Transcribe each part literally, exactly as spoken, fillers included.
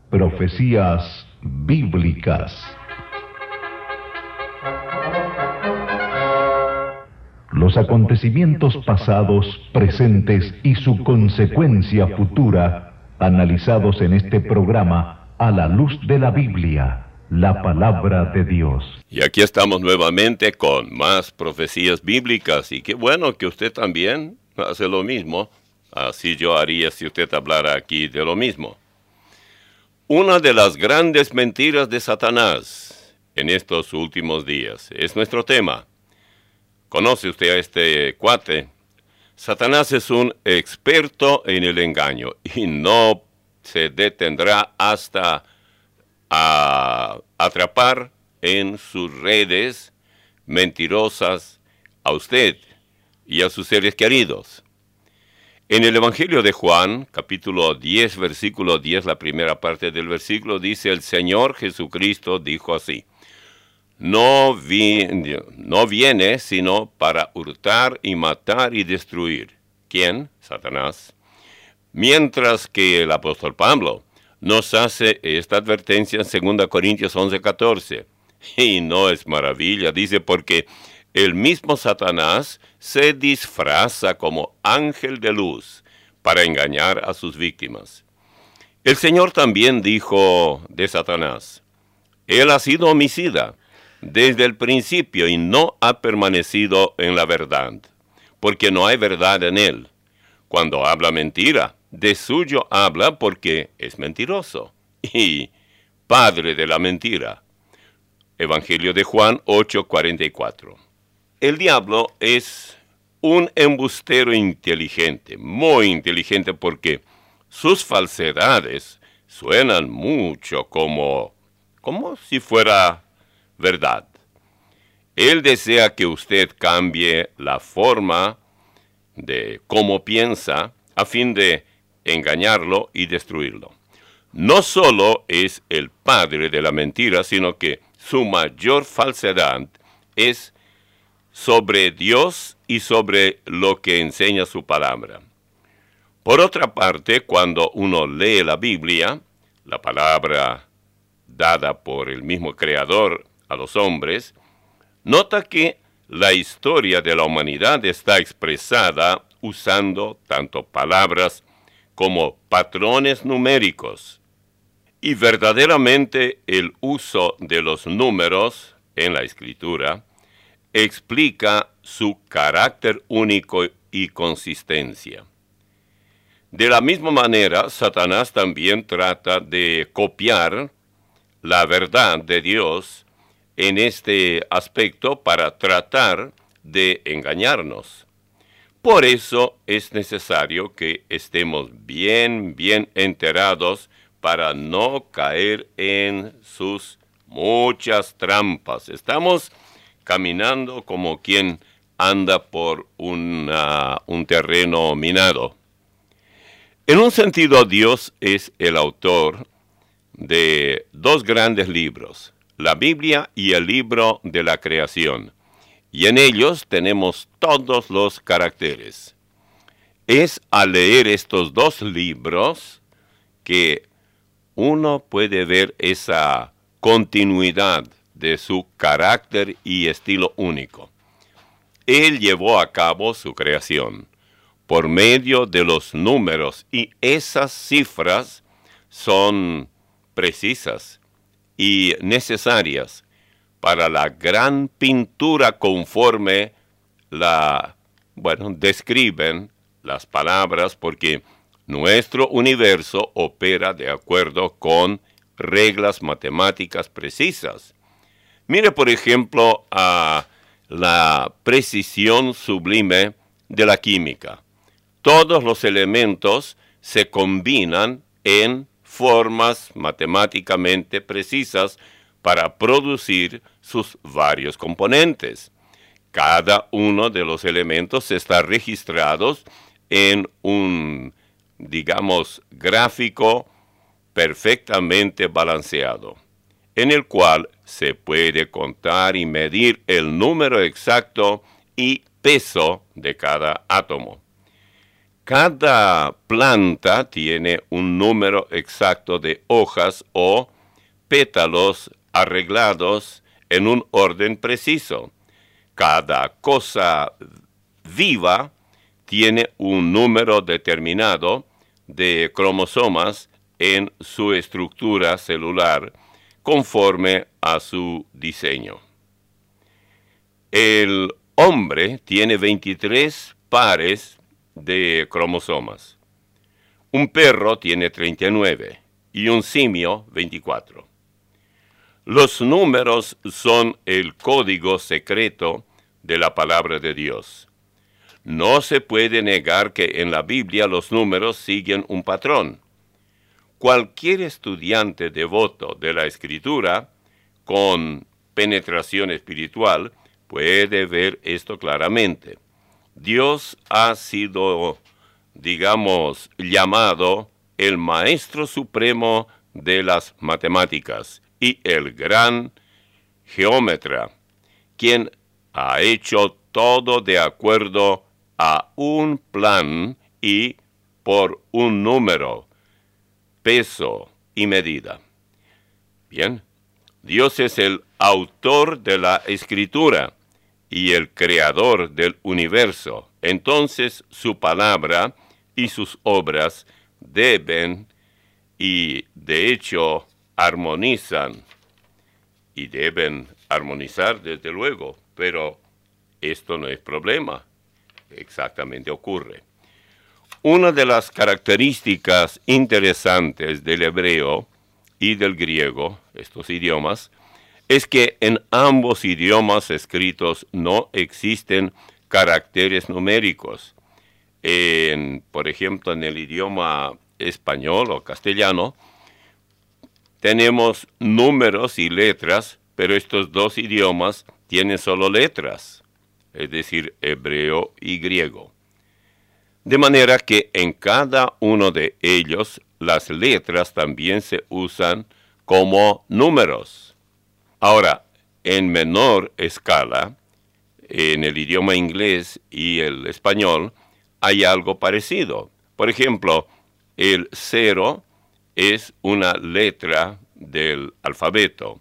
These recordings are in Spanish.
Profecías bíblicas. Los acontecimientos pasados, presentes y su consecuencia futura, analizados en este programa a la luz de la Biblia, la palabra de Dios. Y aquí estamos nuevamente con más profecías bíblicas, y qué bueno que usted también hace lo mismo. Así yo haría si usted hablara aquí de lo mismo. Una de las grandes mentiras de Satanás en estos últimos días es nuestro tema. ¿Conoce usted a este cuate? Satanás es un experto en el engaño y no se detendrá hasta a atrapar en sus redes mentirosas a usted y a sus seres queridos. En el Evangelio de Juan, capítulo diez, versículo diez, la primera parte del versículo, dice: el Señor Jesucristo dijo así: No, vi, no viene sino para hurtar y matar y destruir. ¿Quién? Satanás. Mientras que el apóstol Pablo nos hace esta advertencia en segunda Corintios once, catorce. Y no es maravilla, dice, porque el mismo Satanás se disfraza como ángel de luz para engañar a sus víctimas. El Señor también dijo de Satanás: Él ha sido homicida desde el principio y no ha permanecido en la verdad, porque no hay verdad en él. Cuando habla mentira, de suyo habla porque es mentiroso y padre de la mentira. Evangelio de Juan ocho, cuarenta y cuatro. El diablo es un embustero inteligente, muy inteligente, porque sus falsedades suenan mucho como, como si fuera verdad. Él desea que usted cambie la forma de cómo piensa a fin de engañarlo y destruirlo. No solo es el padre de la mentira, sino que su mayor falsedad es sobre Dios y sobre lo que enseña su palabra. Por otra parte, cuando uno lee la Biblia, la palabra dada por el mismo Creador a los hombres, nota que la historia de la humanidad está expresada usando tanto palabras como patrones numéricos. Y verdaderamente el uso de los números en la Escritura explica su carácter único y consistencia. De la misma manera, Satanás también trata de copiar la verdad de Dios en este aspecto para tratar de engañarnos. Por eso es necesario que estemos bien, bien enterados para no caer en sus muchas trampas. Estamos caminando como quien anda por una, un terreno minado. En un sentido, Dios es el autor de dos grandes libros, la Biblia y el libro de la creación, y en ellos tenemos todos los caracteres. Es al leer estos dos libros que uno puede ver esa continuidad de su carácter y estilo único. Él llevó a cabo su creación por medio de los números, y esas cifras son precisas y necesarias para la gran pintura conforme la, bueno, describen las palabras, porque nuestro universo opera de acuerdo con reglas matemáticas precisas. Mire, por ejemplo, a la precisión sublime de la química. Todos los elementos se combinan en formas matemáticamente precisas para producir sus varios componentes. Cada uno de los elementos está registrado en un, digamos, gráfico perfectamente balanceado, en el cual se puede contar y medir el número exacto y peso de cada átomo. Cada planta tiene un número exacto de hojas o pétalos arreglados en un orden preciso. Cada cosa viva tiene un número determinado de cromosomas en su estructura celular conforme a su diseño. El hombre tiene veintitrés pares de cromosomas. Un perro tiene treinta y nueve y un simio veinticuatro. Los números son el código secreto de la palabra de Dios. No se puede negar que en la Biblia los números siguen un patrón. Cualquier estudiante devoto de la Escritura con penetración espiritual puede ver esto claramente. Dios ha sido, digamos, llamado el Maestro Supremo de las matemáticas y el gran geómetra, quien ha hecho todo de acuerdo a un plan y por un número, peso y medida. Bien, Dios es el autor de la Escritura y el creador del universo. Entonces su palabra y sus obras deben y de hecho armonizan y deben armonizar desde luego, pero esto no es problema. Exactamente ocurre. Una de las características interesantes del hebreo y del griego, estos idiomas, es que en ambos idiomas escritos no existen caracteres numéricos. En, por ejemplo, en el idioma español o castellano, tenemos números y letras, pero estos dos idiomas tienen solo letras, es decir, hebreo y griego. De manera que en cada uno de ellos las letras también se usan como números. Ahora, en menor escala, en el idioma inglés y el español, hay algo parecido. Por ejemplo, el cero es una letra del alfabeto,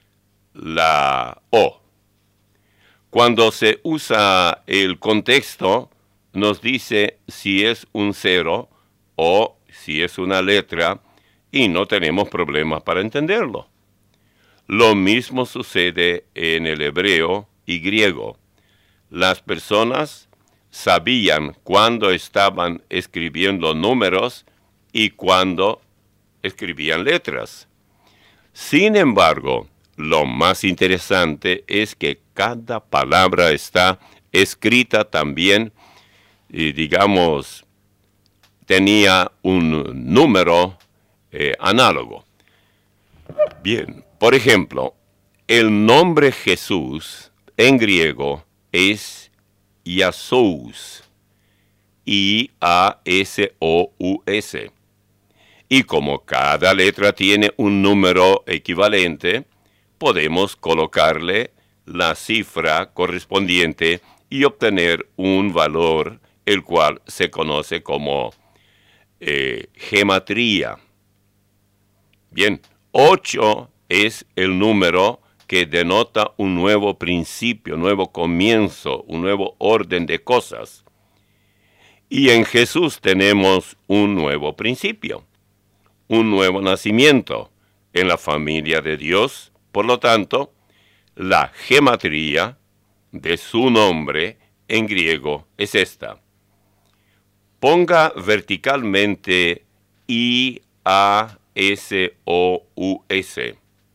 la O. Cuando se usa el contexto, nos dice si es un cero o si es una letra y no tenemos problemas para entenderlo. Lo mismo sucede en el hebreo y griego. Las personas sabían cuándo estaban escribiendo números y cuándo escribían letras. Sin embargo, lo más interesante es que cada palabra está escrita también, y digamos, tenía un número eh, análogo. Bien, por ejemplo, el nombre Jesús en griego es Iasous, I A S O U S. Y como cada letra tiene un número equivalente, podemos colocarle la cifra correspondiente y obtener un valor, el cual se conoce como eh, gematría. Bien, ocho es el número que denota un nuevo principio, nuevo comienzo, un nuevo orden de cosas. Y en Jesús tenemos un nuevo principio, un nuevo nacimiento en la familia de Dios. Por lo tanto, la gematría de su nombre en griego es esta. Ponga verticalmente I A S O U S.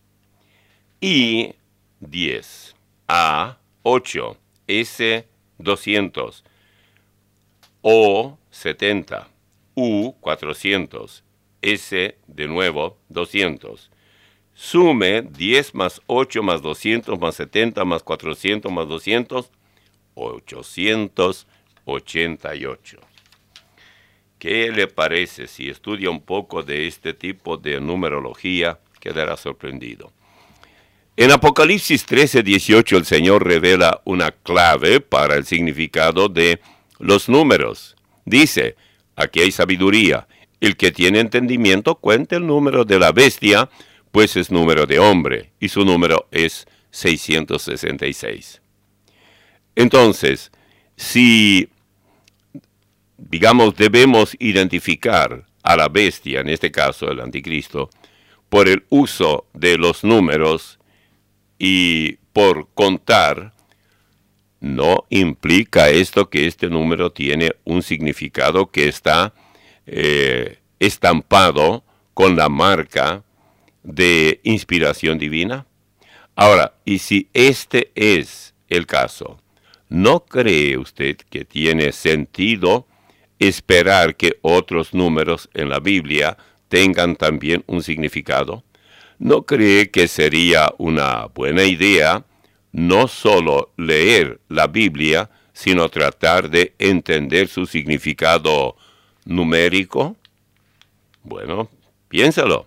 I, diez. A, ocho. S, doscientos. O, setenta. U, cuatrocientos. S, de nuevo, doscientos. Sume diez más ocho más doscientos más setenta más cuatrocientos más doscientos, ochocientos ochenta y ocho. ¿Qué le parece? Si estudia un poco de este tipo de numerología, quedará sorprendido. En Apocalipsis trece, dieciocho, el Señor revela una clave para el significado de los números. Dice, Aquí hay sabiduría. El que tiene entendimiento cuenta el número de la bestia, pues es número de hombre, y su número es seiscientos sesenta y seis. Entonces, si, digamos, debemos identificar a la bestia, en este caso el anticristo, por el uso de los números y por contar, no implica esto que este número tiene un significado que está eh, estampado con la marca de inspiración divina. Ahora, y si este es el caso, ¿no cree usted que tiene sentido esperar que otros números en la Biblia tengan también un significado? ¿No cree que sería una buena idea no solo leer la Biblia, sino tratar de entender su significado numérico? Bueno, piénsalo.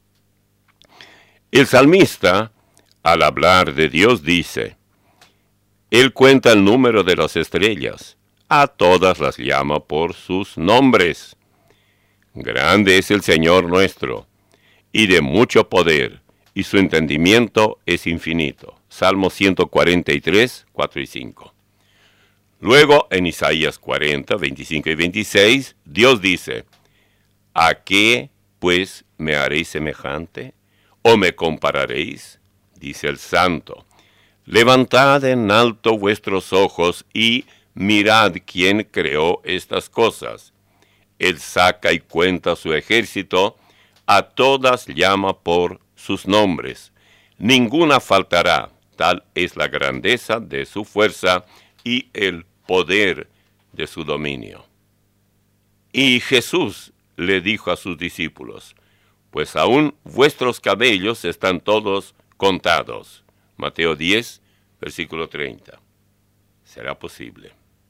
El salmista, al hablar de Dios, dice, Él cuenta el número de las estrellas, a todas las llama por sus nombres. Grande es el Señor nuestro, y de mucho poder, y su entendimiento es infinito. Salmo ciento cuarenta y tres, cuatro y cinco. Luego, en Isaías cuarenta, veinticinco y veintiséis, Dios dice, ¿a qué, pues, me haréis semejante? ¿O me compararéis? Dice el Santo. Levantad en alto vuestros ojos y mirad quién creó estas cosas. Él saca y cuenta su ejército, a todas llama por sus nombres. Ninguna faltará, tal es la grandeza de su fuerza y el poder de su dominio. Y Jesús le dijo a sus discípulos, pues aún vuestros cabellos están todos contados. Mateo diez, versículo treinta. ¿Será posible?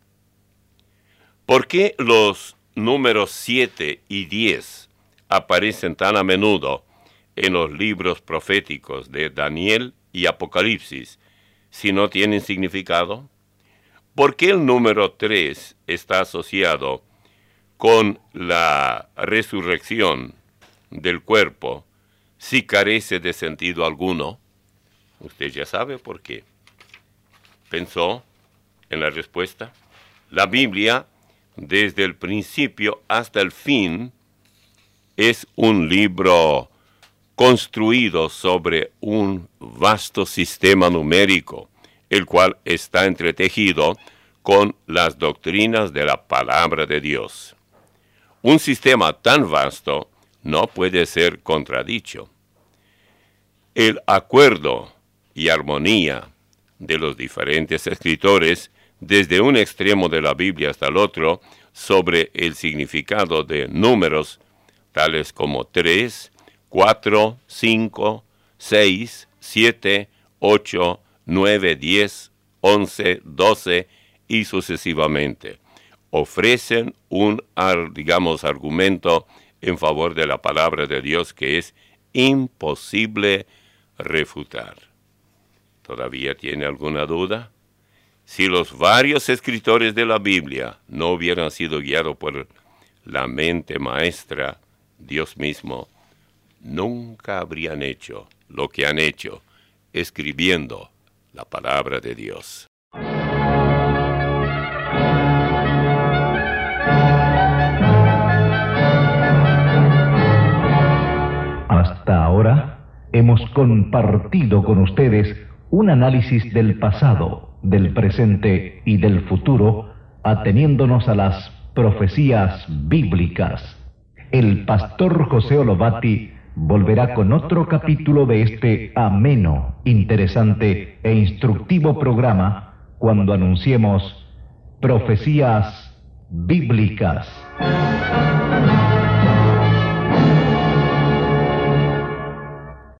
¿Por qué los números siete y diez aparecen tan a menudo en los libros proféticos de Daniel y Apocalipsis si no tienen significado? ¿Por qué el número tres está asociado con la resurrección del cuerpo si carece de sentido alguno? Usted ya sabe por qué. ¿Pensó en la respuesta? La Biblia, desde el principio hasta el fin, es un libro construido sobre un vasto sistema numérico, el cual está entretejido con las doctrinas de la palabra de Dios. Un sistema tan vasto no puede ser contradicho. El acuerdo y armonía de los diferentes escritores, desde un extremo de la Biblia hasta el otro, sobre el significado de números tales como tres, cuatro, cinco, seis, siete, ocho, nueve, diez, once, doce y sucesivamente, ofrecen un, digamos, argumento en favor de la palabra de Dios que es imposible refutar. ¿Todavía tiene alguna duda? Si los varios escritores de la Biblia no hubieran sido guiados por la mente maestra, Dios mismo, nunca habrían hecho lo que han hecho, escribiendo la palabra de Dios. Hasta ahora hemos compartido con ustedes un análisis del pasado, del presente y del futuro, ateniéndonos a las profecías bíblicas. El pastor José Olobati volverá con otro capítulo de este ameno, interesante e instructivo programa cuando anunciemos Profecías Bíblicas.